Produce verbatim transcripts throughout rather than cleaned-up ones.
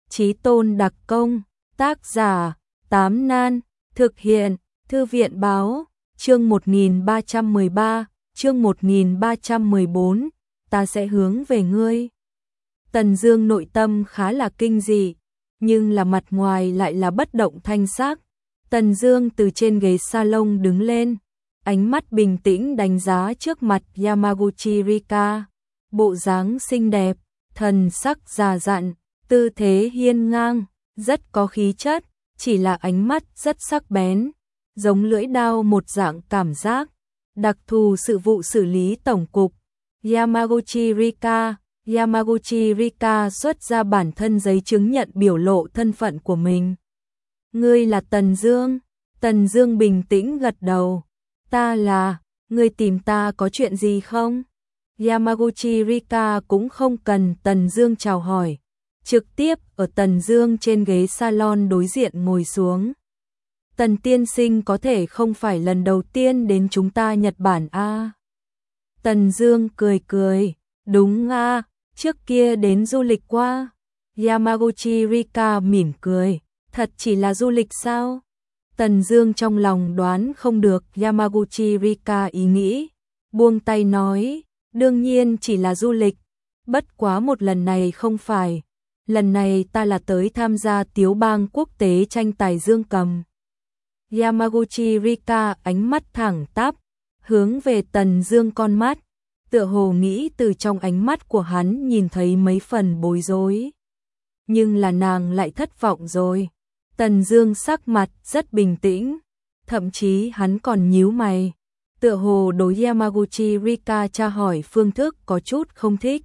Chí tôn đặc công, tác giả, Tám Nan, thực hiện, Thư viện báo, chương một nghìn ba trăm mười ba, chương một nghìn ba trăm mười bốn, ta sẽ hướng về ngươi. Tần Dương nội tâm khá là kinh dị, nhưng là mặt ngoài lại là bất động thanh sắc. Tần Dương từ trên ghế salon đứng lên, ánh mắt bình tĩnh đánh giá trước mặt Yamaguchi Rika, bộ dáng xinh đẹp, thần sắc già dặn, tư thế hiên ngang, rất có khí chất, chỉ là ánh mắt rất sắc bén, giống lưỡi đao một dạng cảm giác. Đặc thù sự vụ xử lý tổng cục, Yamaguchi Rika. Yamaguchi Rika xuất ra bản thân giấy chứng nhận biểu lộ thân phận của mình. Ngươi là Tần Dương? Tần Dương bình tĩnh gật đầu. Ta là, ngươi tìm ta có chuyện gì không? Yamaguchi Rika cũng không cần Tần Dương chào hỏi, trực tiếp ở Tần Dương trên ghế salon đối diện ngồi xuống. Tần tiên sinh có thể không phải lần đầu tiên đến chúng ta Nhật Bản a? À? Tần Dương cười cười, đúng a, à, trước kia đến du lịch qua. Yamaguchi Rika mỉm cười, thật chỉ là du lịch sao? Tần Dương trong lòng đoán không được Yamaguchi Rika ý nghĩ, buông tay nói, đương nhiên chỉ là du lịch, bất quá một lần này không phải, lần này ta là tới tham gia Tiếu Bang quốc tế tranh tài dương cầm. Yamaguchi Rika ánh mắt thẳng tắp, hướng về Tần Dương con mắt, tựa hồ nghĩ từ trong ánh mắt của hắn nhìn thấy mấy phần bối rối. Nhưng là nàng lại thất vọng rồi. Tần Dương sắc mặt rất bình tĩnh, thậm chí hắn còn nhíu mày, tựa hồ đối Yamaguchi Rika tra hỏi phương thức có chút không thích.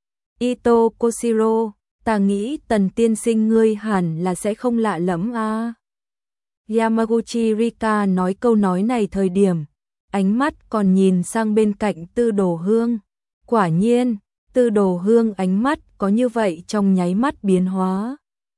Ito Koshiro, ta nghĩ Tần tiên sinh ngươi hẳn là sẽ không lạ lẫm a. À? Yamaguchi Rika nói câu nói này thời điểm, ánh mắt còn nhìn sang bên cạnh Tư Đồ Hương. Quả nhiên, Tư Đồ Hương ánh mắt có như vậy trong nháy mắt biến hóa.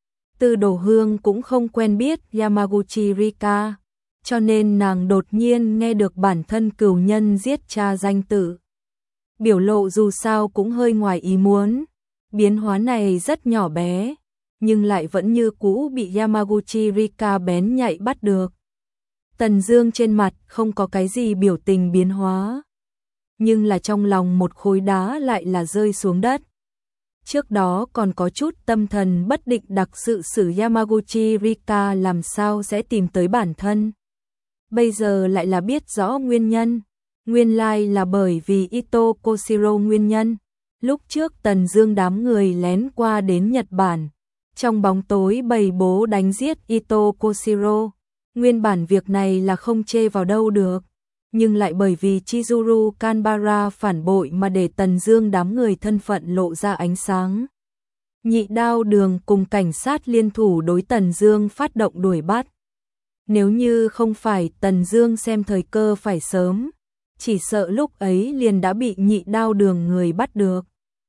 Tư Đồ Hương cũng không quen biết Yamaguchi Rika, cho nên nàng đột nhiên nghe được bản thân cửu nhân giết cha danh tự. Biểu lộ dù sao cũng hơi ngoài ý muốn, biến hóa này rất nhỏ bé, nhưng lại vẫn như cũ bị Yamaguchi Rika bén nhạy bắt được. Tần Dương trên mặt không có cái gì biểu tình biến hóa, nhưng là trong lòng một khối đá lại là rơi xuống đất. Trước đó còn có chút tâm thần bất định đặc sự sử Yamaguchi Rika làm sao sẽ tìm tới bản thân. Bây giờ lại là biết rõ nguyên nhân, nguyên lai là bởi vì Ito Koshiro nguyên nhân. Lúc trước Tần Dương đám người lén qua đến Nhật Bản, trong bóng tối bày bố đánh giết Ito Koshiro. Nguyên bản việc này là không chê vào đâu được, nhưng lại bởi vì Chizuru Kanbara phản bội mà để Tần Dương đám người thân phận lộ ra ánh sáng. Nhị Đao Đường cùng cảnh sát liên thủ đối Tần Dương phát động đuổi bắt. Nếu như không phải Tần Dương xem thời cơ phải sớm, chỉ sợ lúc ấy liền đã bị Nhị Đao Đường người bắt được.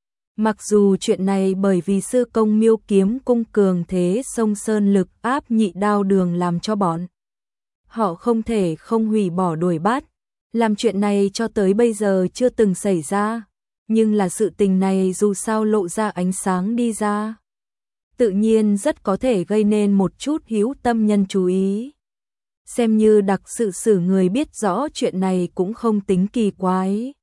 Mặc dù chuyện này bởi vì sư công Miêu Kiếm cung cường thế sông sơn lực áp Nhị Đao Đường làm cho bọn họ không thể không hủy bỏ đuổi bắt, làm chuyện này cho tới bây giờ chưa từng xảy ra, nhưng là sự tình này dù sao lộ ra ánh sáng đi ra, tự nhiên rất có thể gây nên một chút hữu tâm nhân chú ý. Xem như đặc sự sử người biết rõ chuyện này cũng không tính kỳ quái.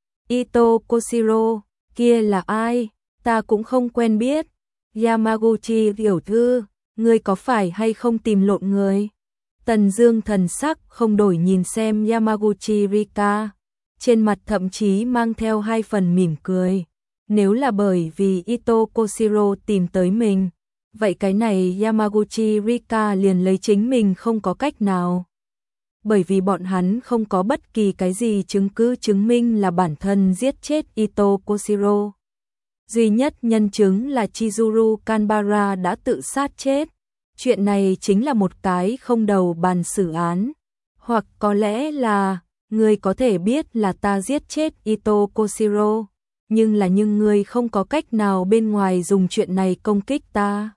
Ito Koshiro, kia là ai? Ta cũng không quen biết. Yamaguchi tiểu thư, ngươi có phải hay không tìm lộn người? Tần Dương thần sắc không đổi nhìn xem Yamaguchi Rika, trên mặt thậm chí mang theo hai phần mỉm cười. Nếu là bởi vì Ito Koshiro tìm tới mình, vậy cái này Yamaguchi Rika liền lấy chính mình không có cách nào. Bởi vì bọn hắn không có bất kỳ cái gì chứng cứ chứng minh là bản thân giết chết Ito Koshiro. Duy nhất nhân chứng là Chizuru Kanbara đã tự sát chết. Chuyện này chính là một cái không đầu bàn xử án. Hoặc có lẽ là, ngươi có thể biết là ta giết chết Ito Koshiro, nhưng là nhưng ngươi không có cách nào bên ngoài dùng chuyện này công kích ta.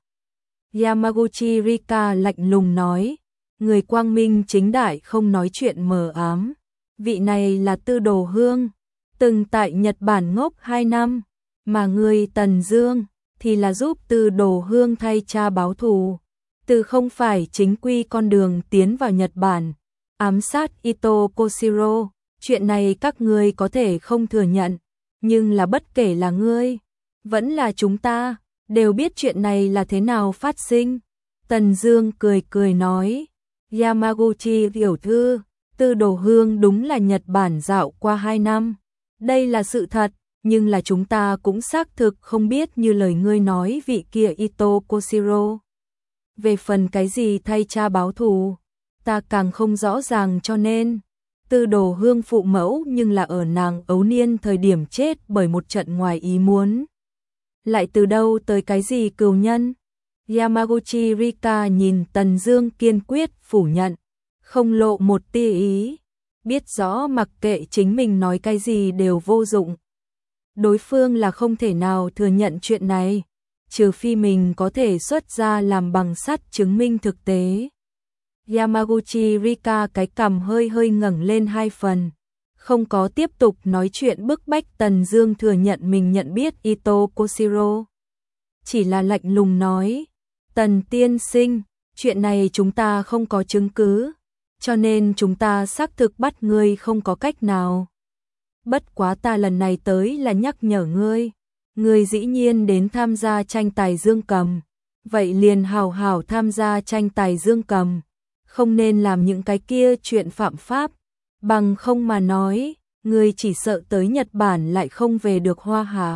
Yamaguchi Rika lạnh lùng nói, người quang minh chính đại không nói chuyện mờ ám. Vị này là Tư Đồ Hương, từng tại Nhật Bản ngốc hai năm, mà ngươi Tần Dương thì là giúp Tư Đồ Hương thay cha báo thù. Từ không phải chính quy con đường tiến vào Nhật Bản, ám sát Ito Koshiro, chuyện này các ngươi có thể không thừa nhận, nhưng là bất kể là ngươi, vẫn là chúng ta, đều biết chuyện này là thế nào phát sinh. Tần Dương cười cười nói, Yamaguchi tiểu thư, Tư Đồ Hương đúng là Nhật Bản dạo qua hai năm. Đây là sự thật, nhưng là chúng ta cũng xác thực không biết như lời ngươi nói vị kia Ito Koshiro. Về phần cái gì thay cha báo thù, ta càng không rõ ràng cho nên. Tư Đồ Hương phụ mẫu nhưng là ở nàng ấu niên thời điểm chết bởi một trận ngoài ý muốn. Lại từ đâu tới cái gì cừu nhân? Yamaguchi Rika nhìn Tần Dương kiên quyết phủ nhận, không lộ một tia ý, biết rõ mặc kệ chính mình nói cái gì đều vô dụng. Đối phương là không thể nào thừa nhận chuyện này, trừ phi mình có thể xuất ra làm bằng sắt chứng minh thực tế. Yamaguchi Rika cái cằm hơi hơi ngẩng lên hai phần, không có tiếp tục nói chuyện bức bách Tần Dương thừa nhận mình nhận biết Ito Koshiro. Chỉ là lạnh lùng nói, Tần tiên sinh, chuyện này chúng ta không có chứng cứ, cho nên chúng ta xác thực bắt ngươi không có cách nào. Bất quá ta lần này tới là nhắc nhở ngươi, ngươi dĩ nhiên đến tham gia tranh tài dương cầm, vậy liền hào hào tham gia tranh tài dương cầm, không nên làm những cái kia chuyện phạm pháp, bằng không mà nói, ngươi chỉ sợ tới Nhật Bản lại không về được Hoa Hà.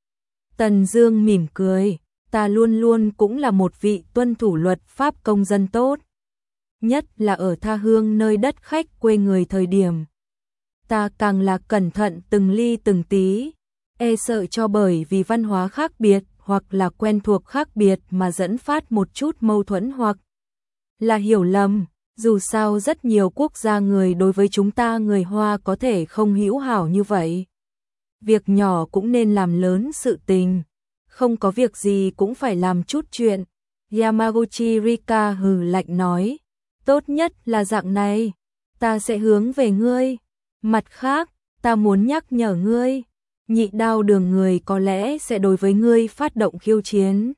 Tần Dương mỉm cười, ta luôn luôn cũng là một vị tuân thủ luật pháp công dân tốt, nhất là ở tha hương nơi đất khách quê người thời điểm. Ta càng là cẩn thận từng ly từng tí, e sợ cho bởi vì văn hóa khác biệt hoặc là quen thuộc khác biệt mà dẫn phát một chút mâu thuẫn hoặc là hiểu lầm. Dù sao rất nhiều quốc gia người đối với chúng ta người Hoa có thể không hữu hảo như vậy. Việc nhỏ cũng nên làm lớn sự tình, không có việc gì cũng phải làm chút chuyện. Yamaguchi Rika hừ lạnh nói, tốt nhất là dạng này, ta sẽ hướng về ngươi. Mặt khác, ta muốn nhắc nhở ngươi, Nhị Đao Đường người có lẽ sẽ đối với ngươi phát động khiêu chiến.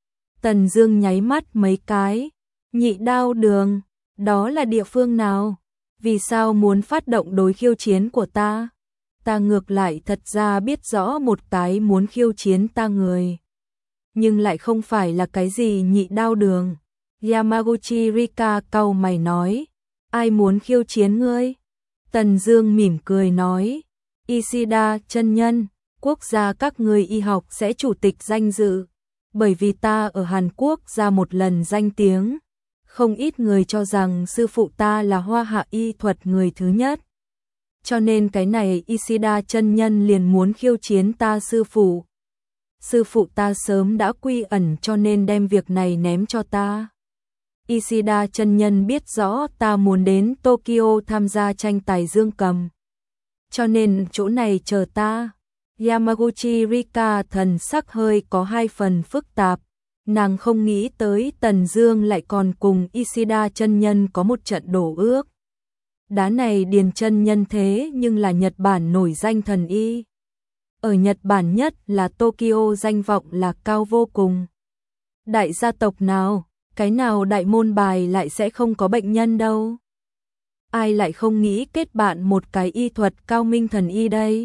Tần Dương nháy mắt mấy cái, Nhị Đao Đường, đó là địa phương nào? Vì sao muốn phát động đối khiêu chiến của ta? Ta ngược lại thật ra biết rõ một cái muốn khiêu chiến ta người, nhưng lại không phải là cái gì Nhị Đao Đường. Yamaguchi Rika cau mày nói, ai muốn khiêu chiến ngươi? Tần Dương mỉm cười nói, Ishida chân nhân, quốc gia các ngươi y học sẽ chủ tịch danh dự, bởi vì ta ở Hàn Quốc ra một lần danh tiếng, không ít người cho rằng sư phụ ta là Hoa Hạ y thuật người thứ nhất. Cho nên cái này Ishida chân nhân liền muốn khiêu chiến ta sư phụ. Sư phụ ta sớm đã quy ẩn cho nên đem việc này ném cho ta. Ishida chân nhân biết rõ ta muốn đến Tokyo tham gia tranh tài dương cầm, cho nên chỗ này chờ ta. Yamaguchi Rika thần sắc hơi có hai phần phức tạp, nàng không nghĩ tới Tần Dương lại còn cùng Ishida chân nhân có một trận đổ ước. Đá này Điền chân nhân thế nhưng là Nhật Bản nổi danh thần y. Ở Nhật Bản nhất là Tokyo danh vọng là cao vô cùng. Đại gia tộc nào, cái nào đại môn bài lại sẽ không có bệnh nhân đâu. Ai lại không nghĩ kết bạn một cái y thuật cao minh thần y đây.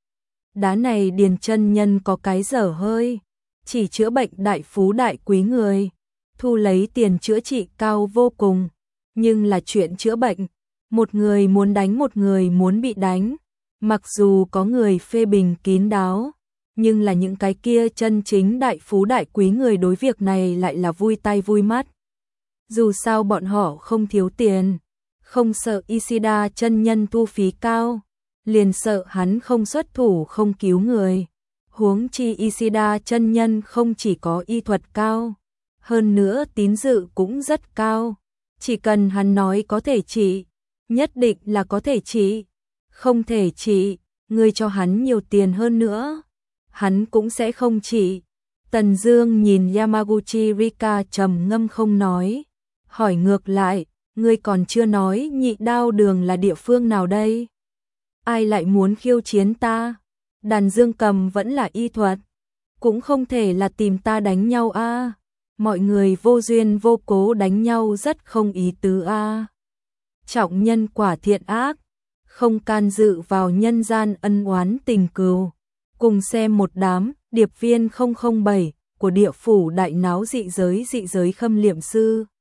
Đá này Điền chân nhân có cái dở hơi, chỉ chữa bệnh đại phú đại quý người, thu lấy tiền chữa trị cao vô cùng, nhưng là chuyện chữa bệnh, một người muốn đánh một người muốn bị đánh, mặc dù có người phê bình kín đáo, nhưng là những cái kia chân chính đại phú đại quý người đối việc này lại là vui tay vui mắt. Dù sao bọn họ không thiếu tiền, không sợ Ishida chân nhân thu phí cao, liền sợ hắn không xuất thủ không cứu người. Huống chi Ishida chân nhân không chỉ có y thuật cao, hơn nữa tín dự cũng rất cao. Chỉ cần hắn nói có thể trị, nhất định là có thể trị. Không thể trị, người cho hắn nhiều tiền hơn nữa, hắn cũng sẽ không trị. Tần Dương nhìn Yamaguchi Rika trầm ngâm không nói, hỏi ngược lại, ngươi còn chưa nói Nhị Đao Đường là địa phương nào đây? Ai lại muốn khiêu chiến ta? Đàn dương cầm vẫn là y thuật. cũng không thể là tìm ta đánh nhau a. Mọi người vô duyên vô cố đánh nhau rất không ý tứ a. Trọng nhân quả thiện ác, không can dự vào nhân gian ân oán tình cừu. Cùng xem một đám điệp viên không không bảy của địa phủ đại náo dị giới dị giới khâm liệm sư.